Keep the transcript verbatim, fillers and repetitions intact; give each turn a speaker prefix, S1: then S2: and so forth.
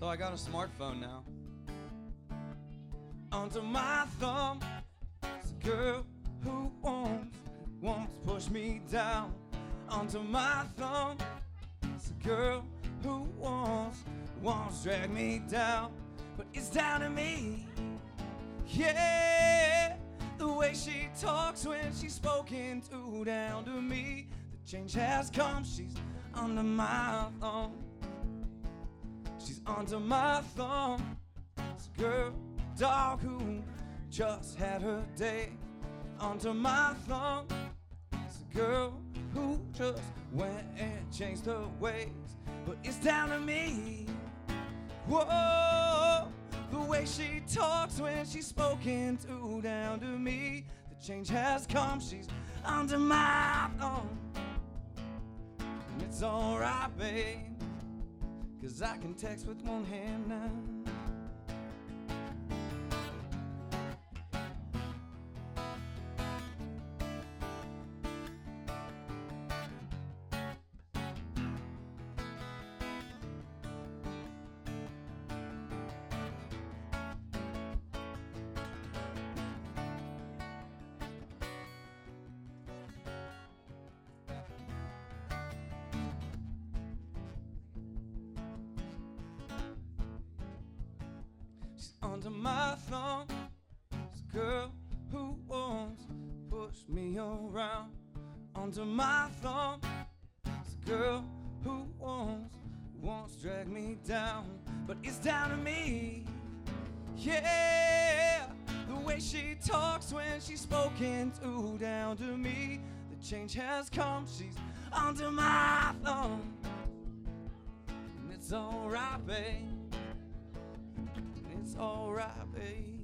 S1: So I got a smartphone now. Under my thumb is a girl who wants, wants to push me down. Under my thumb is a girl who wants, wants to drag me down. But it's down to me, yeah. The way she talks when she's spoken to, down to me. The change has come, she's under my thumb. She's under my thumb. It's a girl, dog who just had her day. Under my thumb. It's a girl who just went and changed her ways. But it's down to me. Whoa, the way she talks when she's spoken to, down to me. The change has come, she's under my thumb. And it's alright, babe, 'cause I can text with one hand now. Under my thumb is a girl who wants to push me around. Under my thumb is a girl who wants, wants to drag me down. But it's down to me, yeah. The way she talks when she's spoken to, down to me. The change has come, she's under my thumb. And it's alright, babe. It's alright, babe.